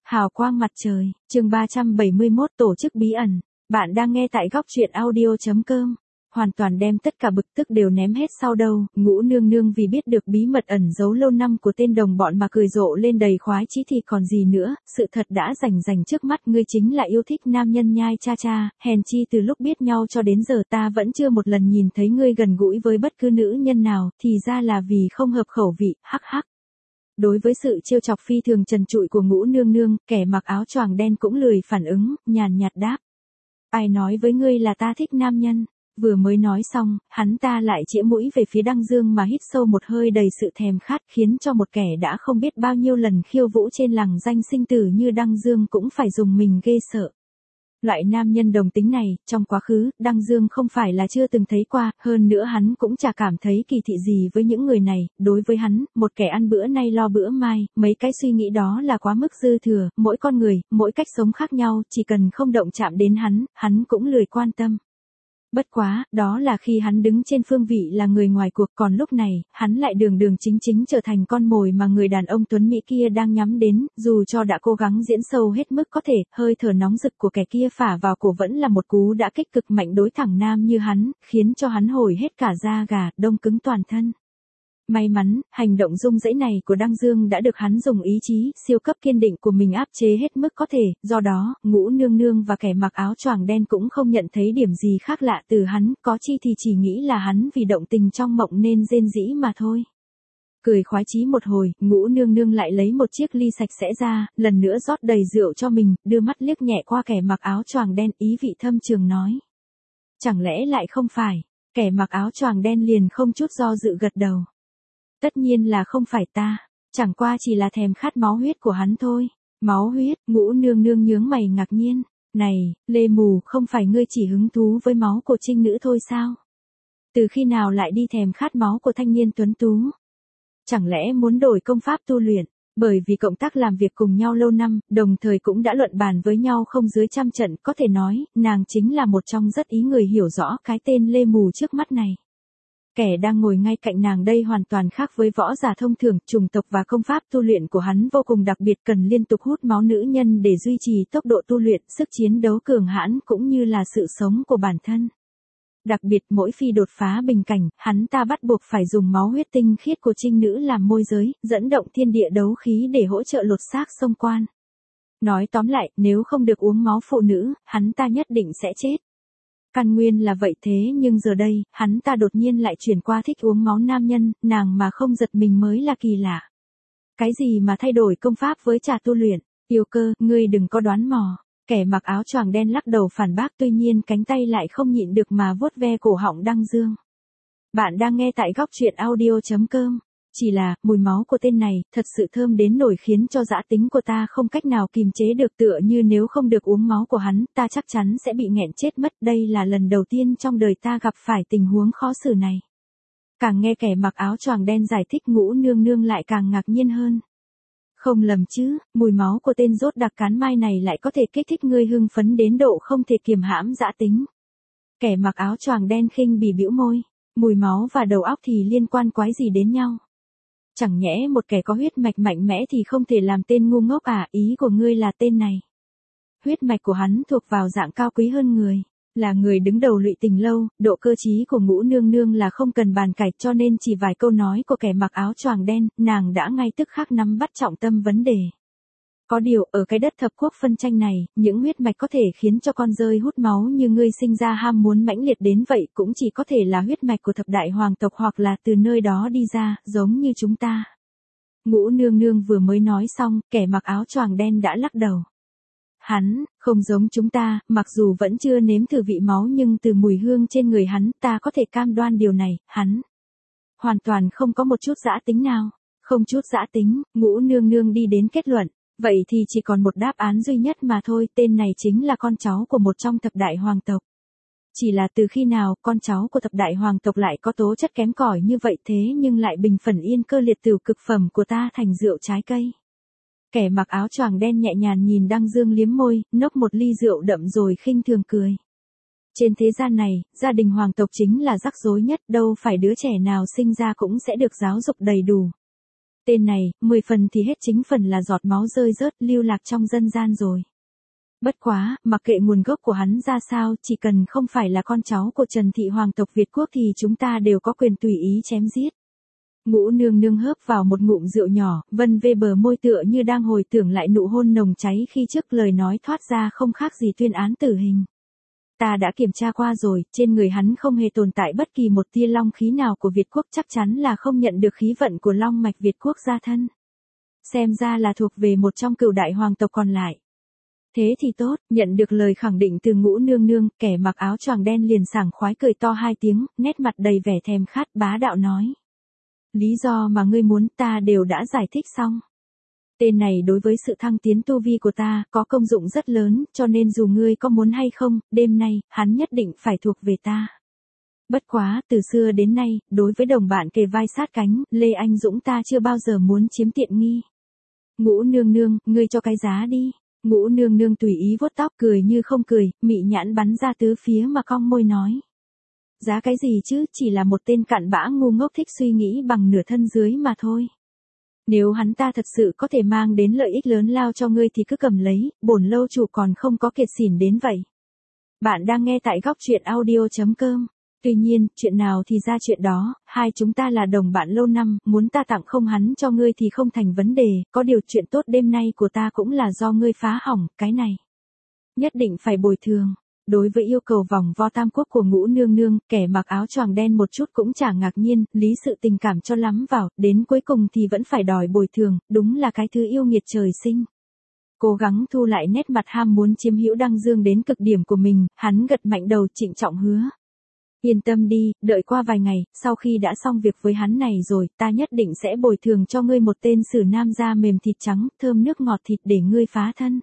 Hào quang mặt trời, chương 371 tổ chức bí ẩn. Bạn đang nghe tại góc truyện audio.com. Hoàn toàn đem tất cả bực tức đều ném hết sau đầu, Ngũ Nương Nương vì biết được bí mật ẩn giấu lâu năm của tên đồng bọn mà cười rộ lên đầy khoái chí thì còn gì nữa, sự thật đã rành trước mắt, ngươi chính là yêu thích nam nhân nhai cha cha, hèn chi từ lúc biết nhau cho đến giờ ta vẫn chưa một lần nhìn thấy ngươi gần gũi với bất cứ nữ nhân nào, thì ra là vì không hợp khẩu vị, hắc hắc. Đối với sự trêu chọc phi thường trần trụi của Ngũ Nương Nương, kẻ mặc áo choàng đen cũng lười phản ứng, nhàn nhạt đáp. Ai nói với ngươi là ta thích nam nhân? Vừa mới nói xong, hắn ta lại chĩa mũi về phía Đăng Dương mà hít sâu một hơi đầy sự thèm khát, khiến cho một kẻ đã không biết bao nhiêu lần khiêu vũ trên lằng danh sinh tử như Đăng Dương cũng phải dùng mình ghê sợ. Loại nam nhân đồng tính này, trong quá khứ, Đăng Dương không phải là chưa từng thấy qua, hơn nữa hắn cũng chả cảm thấy kỳ thị gì với những người này, đối với hắn, một kẻ ăn bữa nay lo bữa mai, mấy cái suy nghĩ đó là quá mức dư thừa, mỗi con người, mỗi cách sống khác nhau, chỉ cần không động chạm đến hắn cũng lười quan tâm. Bất quá, đó là khi hắn đứng trên phương vị là người ngoài cuộc, còn lúc này, hắn lại đường chính trở thành con mồi mà người đàn ông tuấn Mỹ kia đang nhắm đến, dù cho đã cố gắng diễn sâu hết mức có thể, hơi thở nóng rực của kẻ kia phả vào cổ vẫn là một cú đã kích cực mạnh đối thẳng nam như hắn, khiến cho hắn hồi hết cả da gà, đông cứng toàn thân. May mắn, hành động rung rẫy này của Đăng Dương đã được hắn dùng ý chí, siêu cấp kiên định của mình áp chế hết mức có thể, do đó, Ngũ Nương Nương và kẻ mặc áo choàng đen cũng không nhận thấy điểm gì khác lạ từ hắn, có chi thì chỉ nghĩ là hắn vì động tình trong mộng nên rên rỉ mà thôi. Cười khoái chí một hồi, Ngũ Nương Nương lại lấy một chiếc ly sạch sẽ ra, lần nữa rót đầy rượu cho mình, đưa mắt liếc nhẹ qua kẻ mặc áo choàng đen, ý vị thâm trường nói. Chẳng lẽ lại không phải? Kẻ mặc áo choàng đen liền không chút do dự gật đầu. Tất nhiên là không phải ta, chẳng qua chỉ là thèm khát máu huyết của hắn thôi. Máu huyết? Ngũ Nương Nương nhướng mày ngạc nhiên. Này, Lê Mù, không phải ngươi chỉ hứng thú với máu của trinh nữ thôi sao? Từ khi nào lại đi thèm khát máu của thanh niên tuấn tú? Chẳng lẽ muốn đổi công pháp tu luyện? Bởi vì cộng tác làm việc cùng nhau lâu năm, đồng thời cũng đã luận bàn với nhau không dưới 100 trận, có thể nói, nàng chính là một trong rất ít người hiểu rõ cái tên Lê Mù trước mắt này. Kẻ đang ngồi ngay cạnh nàng đây hoàn toàn khác với võ giả thông thường, chủng tộc và công pháp tu luyện của hắn vô cùng đặc biệt, cần liên tục hút máu nữ nhân để duy trì tốc độ tu luyện, sức chiến đấu cường hãn cũng như là sự sống của bản thân. Đặc biệt mỗi khi đột phá bình cảnh, hắn ta bắt buộc phải dùng máu huyết tinh khiết của trinh nữ làm môi giới, dẫn động thiên địa đấu khí để hỗ trợ lột xác xông quan. Nói tóm lại, nếu không được uống máu phụ nữ, hắn ta nhất định sẽ chết. Căn nguyên là vậy thế nhưng giờ đây, hắn ta đột nhiên lại chuyển qua thích uống máu nam nhân, nàng mà không giật mình mới là kỳ lạ. Cái gì mà thay đổi công pháp với trà tu luyện? Yêu Cơ, ngươi đừng có đoán mò. Kẻ mặc áo choàng đen lắc đầu phản bác, tuy nhiên cánh tay lại không nhịn được mà vuốt ve cổ họng Đăng Dương. Bạn đang nghe tại góc truyện audio.com. Chỉ là, mùi máu của tên này, thật sự thơm đến nổi khiến cho dã tính của ta không cách nào kìm chế được, tựa như nếu không được uống máu của hắn, ta chắc chắn sẽ bị nghẹn chết mất, đây là lần đầu tiên trong đời ta gặp phải tình huống khó xử này. Càng nghe kẻ mặc áo choàng đen giải thích, Ngũ Nương Nương lại càng ngạc nhiên hơn. Không lầm chứ, mùi máu của tên rốt đặc cán mai này lại có thể kích thích ngươi hưng phấn đến độ không thể kiềm hãm dã tính. Kẻ mặc áo choàng đen khinh bỉ bĩu môi, mùi máu và đầu óc thì liên quan quái gì đến nhau? Chẳng nhẽ một kẻ có huyết mạch mạnh mẽ thì không thể làm tên ngu ngốc à, ý của ngươi là tên này. Huyết mạch của hắn thuộc vào dạng cao quý hơn người, là người đứng đầu lụy tình lâu, độ cơ trí của Ngũ Nương Nương là không cần bàn cãi, cho nên chỉ vài câu nói của kẻ mặc áo choàng đen, nàng đã ngay tức khắc nắm bắt trọng tâm vấn đề. Có điều, ở cái đất thập quốc phân tranh này, những huyết mạch có thể khiến cho con rơi hút máu như ngươi sinh ra ham muốn mãnh liệt đến vậy cũng chỉ có thể là huyết mạch của thập đại hoàng tộc hoặc là từ nơi đó đi ra, giống như chúng ta. Ngũ Nương Nương vừa mới nói xong, kẻ mặc áo choàng đen đã lắc đầu. Hắn, không giống chúng ta, mặc dù vẫn chưa nếm thử vị máu nhưng từ mùi hương trên người hắn, ta có thể cam đoan điều này, hắn hoàn toàn không có một chút dã tính nào. Không chút dã tính, Ngũ Nương Nương đi đến kết luận. Vậy thì chỉ còn một đáp án duy nhất mà thôi, tên này chính là con cháu của một trong thập đại hoàng tộc. Chỉ là từ khi nào con cháu của thập đại hoàng tộc lại có tố chất kém cỏi như vậy thế nhưng lại bình phẩm yên cơ liệt tửu cực phẩm của ta thành rượu trái cây. Kẻ mặc áo choàng đen nhẹ nhàng nhìn Đăng Dương liếm môi, nốc một ly rượu đậm rồi khinh thường cười. Trên thế gian này, gia đình hoàng tộc chính là rắc rối nhất, đâu phải đứa trẻ nào sinh ra cũng sẽ được giáo dục đầy đủ. Tên này, 10 phần thì hết chính phần là giọt máu rơi rớt lưu lạc trong dân gian rồi. Bất quá, mặc kệ nguồn gốc của hắn ra sao, chỉ cần không phải là con cháu của Trần Thị Hoàng tộc Việt Quốc thì chúng ta đều có quyền tùy ý chém giết. Ngũ nương nương hớp vào một ngụm rượu nhỏ, vân vê bờ môi tựa như đang hồi tưởng lại nụ hôn nồng cháy khi trước lời nói thoát ra không khác gì tuyên án tử hình. Ta đã kiểm tra qua rồi, trên người hắn không hề tồn tại bất kỳ một tia long khí nào của Việt Quốc, chắc chắn là không nhận được khí vận của long mạch Việt Quốc gia thân. Xem ra là thuộc về một trong cửu đại hoàng tộc còn lại. Thế thì tốt, nhận được lời khẳng định từ Ngũ nương nương, kẻ mặc áo choàng đen liền sảng khoái cười to 2 tiếng, nét mặt đầy vẻ thèm khát bá đạo nói. Lý do mà ngươi muốn ta đều đã giải thích xong. Tên này đối với sự thăng tiến tu vi của ta có công dụng rất lớn, cho nên dù ngươi có muốn hay không, đêm nay, hắn nhất định phải thuộc về ta. Bất quá, từ xưa đến nay, đối với đồng bạn kề vai sát cánh, Lê Anh Dũng ta chưa bao giờ muốn chiếm tiện nghi. Ngũ nương nương, ngươi cho cái giá đi. Ngũ nương nương tùy ý vuốt tóc cười như không cười, mị nhãn bắn ra tứ phía mà cong môi nói. Giá cái gì chứ, chỉ là một tên cặn bã ngu ngốc thích suy nghĩ bằng nửa thân dưới mà thôi. Nếu hắn ta thật sự có thể mang đến lợi ích lớn lao cho ngươi thì cứ cầm lấy, bổn lâu chủ còn không có kiệt xỉn đến vậy. Bạn đang nghe tại góc truyện audio.com. Tuy nhiên, chuyện nào thì ra chuyện đó, hai chúng ta là đồng bạn lâu năm, muốn ta tặng không hắn cho ngươi thì không thành vấn đề, có điều chuyện tốt đêm nay của ta cũng là do ngươi phá hỏng, cái này. Nhất định phải bồi thường. Đối với yêu cầu vòng vo tam quốc của Ngũ nương nương, kẻ mặc áo choàng đen một chút cũng chả ngạc nhiên, lý sự tình cảm cho lắm vào, đến cuối cùng thì vẫn phải đòi bồi thường, đúng là cái thứ yêu nghiệt trời sinh. Cố gắng thu lại nét mặt ham muốn chiếm hữu Đăng Dương đến cực điểm của mình, hắn gật mạnh đầu trịnh trọng hứa. Yên tâm đi, đợi qua vài ngày, sau khi đã xong việc với hắn này rồi, ta nhất định sẽ bồi thường cho ngươi một tên sử nam da mềm thịt trắng, thơm nước ngọt thịt để ngươi phá thân.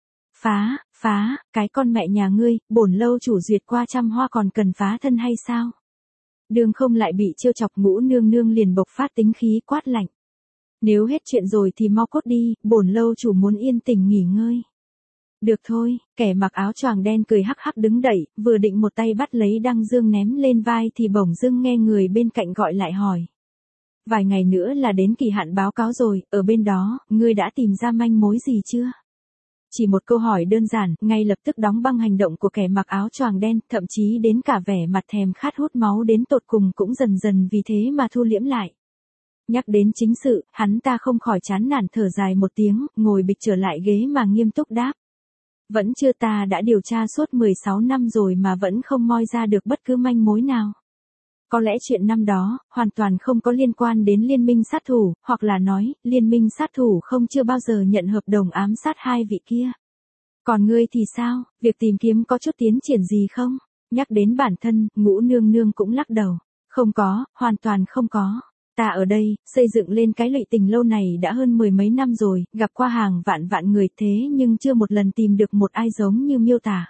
Phá, cái con mẹ nhà ngươi, bổn lâu chủ duyệt qua trăm hoa còn cần phá thân hay sao? Đường không lại bị trêu chọc. Ngũ nương nương liền bộc phát tính khí quát lạnh. Nếu hết chuyện rồi thì mau cốt đi, bổn lâu chủ muốn yên tĩnh nghỉ ngơi. Được thôi, kẻ mặc áo choàng đen cười hắc hắc đứng dậy, vừa định một tay bắt lấy Đăng Dương ném lên vai thì bỗng dưng nghe người bên cạnh gọi lại hỏi. Vài ngày nữa là đến kỳ hạn báo cáo rồi, ở bên đó, ngươi đã tìm ra manh mối gì chưa? Chỉ một câu hỏi đơn giản, ngay lập tức đóng băng hành động của kẻ mặc áo choàng đen, thậm chí đến cả vẻ mặt thèm khát hút máu đến tột cùng cũng dần dần vì thế mà thu liễm lại. Nhắc đến chính sự, hắn ta không khỏi chán nản thở dài một tiếng, ngồi bịch trở lại ghế mà nghiêm túc đáp. Vẫn chưa, ta đã điều tra suốt 16 năm rồi mà vẫn không moi ra được bất cứ manh mối nào. Có lẽ chuyện năm đó, hoàn toàn không có liên quan đến liên minh sát thủ, hoặc là nói, liên minh sát thủ không chưa bao giờ nhận hợp đồng ám sát hai vị kia. Còn ngươi thì sao, việc tìm kiếm có chút tiến triển gì không? Nhắc đến bản thân, Ngũ nương nương cũng lắc đầu. Không có, hoàn toàn không có. Ta ở đây, xây dựng lên cái lụy tình lâu này đã hơn 10 mấy năm rồi, gặp qua hàng vạn người thế nhưng chưa một lần tìm được một ai giống như miêu tả.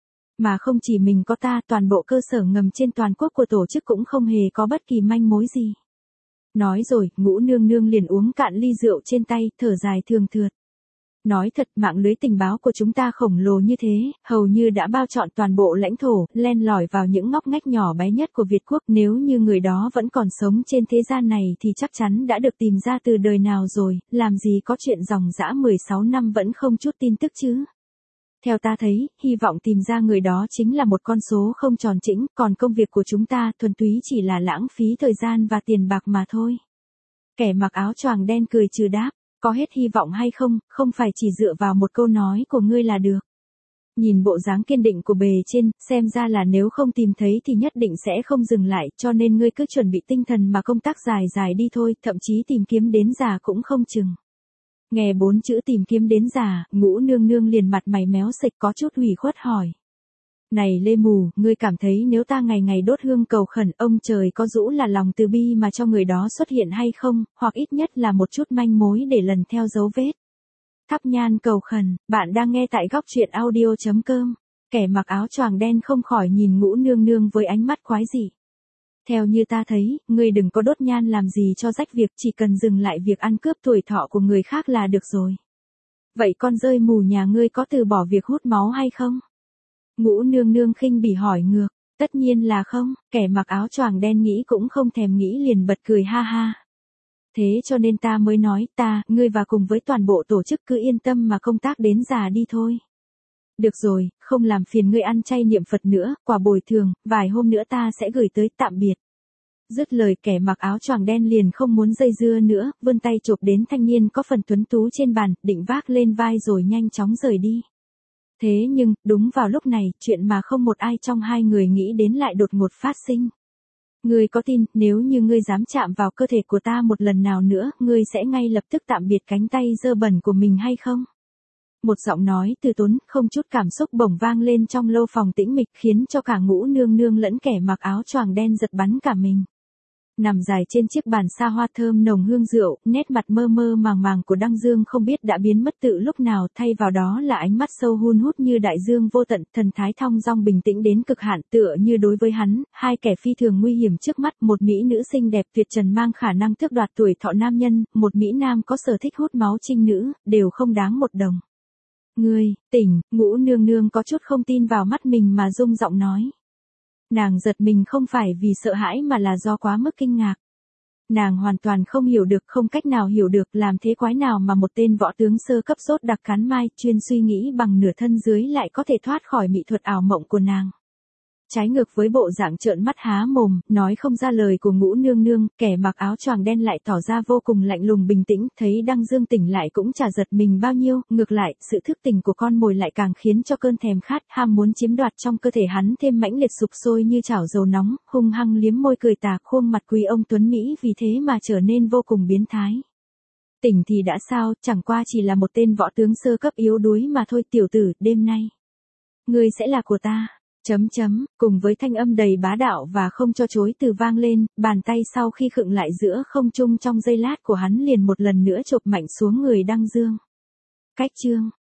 Mà không chỉ mình có ta, toàn bộ cơ sở ngầm trên toàn quốc của tổ chức cũng không hề có bất kỳ manh mối gì. Nói rồi, Ngũ nương nương liền uống cạn ly rượu trên tay, thở dài thường thượt. Nói thật, mạng lưới tình báo của chúng ta khổng lồ như thế, hầu như đã bao trọn toàn bộ lãnh thổ, len lỏi vào những ngóc ngách nhỏ bé nhất của Việt Quốc. Nếu như người đó vẫn còn sống trên thế gian này thì chắc chắn đã được tìm ra từ đời nào rồi, làm gì có chuyện dòng dã 16 năm vẫn không chút tin tức chứ. Theo ta thấy, hy vọng tìm ra người đó chính là một con số không tròn chỉnh, còn công việc của chúng ta thuần túy chỉ là lãng phí thời gian và tiền bạc mà thôi. Kẻ mặc áo choàng đen cười trừ đáp, có hết hy vọng hay không, không phải chỉ dựa vào một câu nói của ngươi là được. Nhìn bộ dáng kiên định của bề trên, xem ra là nếu không tìm thấy thì nhất định sẽ không dừng lại, cho nên ngươi cứ chuẩn bị tinh thần mà công tác dài đi thôi, thậm chí tìm kiếm đến già cũng không chừng. Nghe 4 chữ tìm kiếm đến già, Ngũ nương nương liền mặt mày méo xệch có chút ủy khuất hỏi. Này Lê Mù, ngươi cảm thấy nếu ta ngày ngày đốt hương cầu khẩn ông trời có dũ là lòng từ bi mà cho người đó xuất hiện hay không, hoặc ít nhất là một chút manh mối để lần theo dấu vết. Thắp nhang cầu khẩn, bạn đang nghe tại góc truyện audio.com. Kẻ mặc áo choàng đen không khỏi nhìn Ngũ nương nương với ánh mắt quái dị. Theo như ta thấy, ngươi đừng có đốt nhan làm gì cho rách việc, chỉ cần dừng lại việc ăn cướp tuổi thọ của người khác là được rồi. Vậy con rơi mù nhà ngươi có từ bỏ việc hút máu hay không? Ngũ nương nương khinh bỉ hỏi ngược, tất nhiên là không, kẻ mặc áo choàng đen nghĩ cũng không thèm nghĩ liền bật cười ha ha. Thế cho nên ta mới nói, ngươi và cùng với toàn bộ tổ chức cứ yên tâm mà công tác đến già đi thôi. Được rồi, không làm phiền ngươi ăn chay niệm Phật nữa, quả bồi thường, vài hôm nữa ta sẽ gửi tới, tạm biệt. Dứt lời kẻ mặc áo choàng đen liền không muốn dây dưa nữa, vươn tay chộp đến thanh niên có phần tuấn tú trên bàn, định vác lên vai rồi nhanh chóng rời đi. Thế nhưng, đúng vào lúc này, chuyện mà không một ai trong hai người nghĩ đến lại đột ngột phát sinh. Ngươi có tin, nếu như ngươi dám chạm vào cơ thể của ta một lần nào nữa, ngươi sẽ ngay lập tức tạm biệt cánh tay dơ bẩn của mình hay không? Một giọng nói từ tốn, không chút cảm xúc bỗng vang lên trong lô phòng tĩnh mịch, khiến cho cả Ngũ Nương Nương lẫn kẻ mặc áo choàng đen giật bắn cả mình. Nằm dài trên chiếc bàn xa hoa thơm nồng hương rượu, nét mặt mơ mơ màng màng của Đăng Dương không biết đã biến mất từ lúc nào, thay vào đó là ánh mắt sâu hun hút như đại dương vô tận, thần thái thong dong bình tĩnh đến cực hạn, tựa như đối với hắn, hai kẻ phi thường nguy hiểm trước mắt, một mỹ nữ xinh đẹp tuyệt trần mang khả năng tước đoạt tuổi thọ nam nhân, một mỹ nam có sở thích hút máu trinh nữ, đều không đáng một đồng. Ngươi, tỉnh, Ngũ Nương Nương có chút không tin vào mắt mình mà rung giọng nói. Nàng giật mình không phải vì sợ hãi mà là do quá mức kinh ngạc. Nàng hoàn toàn không hiểu được, không cách nào hiểu được làm thế quái nào mà một tên võ tướng sơ cấp sốt đặc cán mai chuyên suy nghĩ bằng nửa thân dưới lại có thể thoát khỏi mỹ thuật ảo mộng của nàng. Trái ngược với bộ dạng trợn mắt há mồm, nói không ra lời của Ngũ Nương Nương, kẻ mặc áo choàng đen lại tỏ ra vô cùng lạnh lùng bình tĩnh, thấy Đăng Dương tỉnh lại cũng chả giật mình bao nhiêu, ngược lại, sự thức tỉnh của con mồi lại càng khiến cho cơn thèm khát, ham muốn chiếm đoạt trong cơ thể hắn thêm mãnh liệt sục sôi như chảo dầu nóng, hung hăng liếm môi cười tà, khuôn mặt quý ông tuấn Mỹ vì thế mà trở nên vô cùng biến thái. Tỉnh thì đã sao, chẳng qua chỉ là một tên võ tướng sơ cấp yếu đuối mà thôi, tiểu tử, đêm nay ngươi sẽ là của ta. Cùng với thanh âm đầy bá đạo và không cho chối từ vang lên, bàn tay sau khi khựng lại giữa không trung trong giây lát của hắn liền một lần nữa chộp mạnh xuống người Đăng Dương. Cách chương